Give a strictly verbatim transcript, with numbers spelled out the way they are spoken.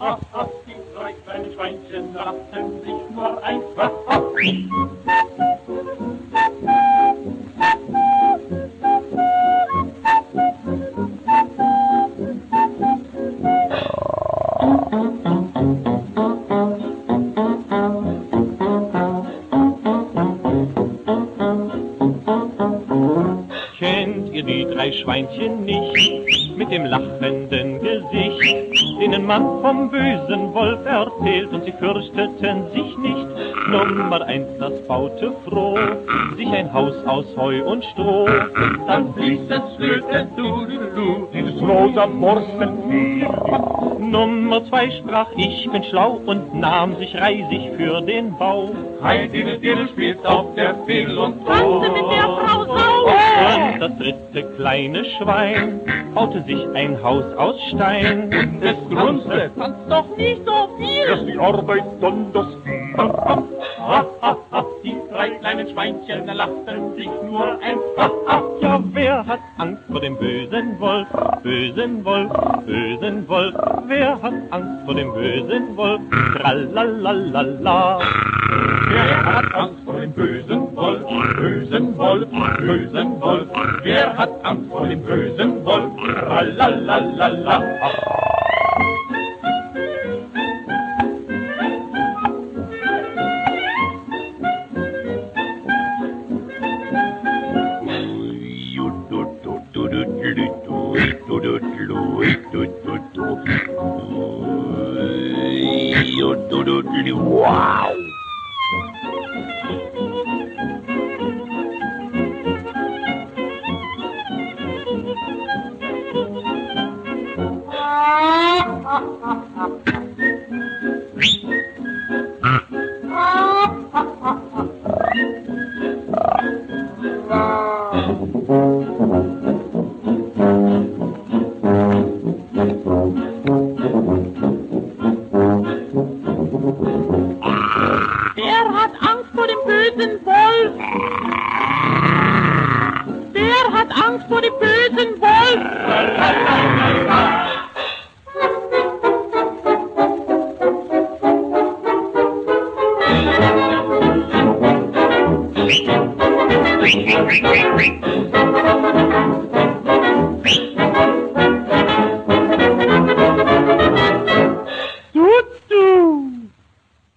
ha, ha. Die drei kleinen Schweinchen lachten sich nur eins. Ha, ha. Kennt ihr die drei Schweinchen nicht, mit dem lachenden Gesicht, denen man vom bösen Wolf erzählt und sie fürchteten sich nicht? Nummer eins, das baute froh sich ein Haus aus Heu und Stroh. Dann fließt es Flöte, du, du, du, dieses rosa Borstenvieh. Nummer zwei sprach, ich bin schlau und nahm sich reisig für den Bau. Hei, Diddle, Diddle spielt auf der Fiddle und tanzte mit der Frau Sau. Und das dritte kleine Schwein baute sich ein Haus aus Stein. Und es grunzte, Tanzt doch nicht so viel. dass die Arbeit dann das Vieh. Ha, ha, ha, ha, die drei kleinen Schweinchen lachten sich nur ein. Ha, ha. Ja, wer hat Angst vor dem bösen Wolf? Bösen Wolf, bösen Wolf. Wer hat Angst vor dem bösen Wolf? Tralalala. Wer hat Angst vor dem bösen Wolf? Bösen Wolf, bösen Wolf. Wer hat Angst vor dem bösen Wolf? Tralalala. Wow! Wer hat Angst vor dem bösen Wolf? Wer hat Angst vor dem bösen Wolf? Thank you.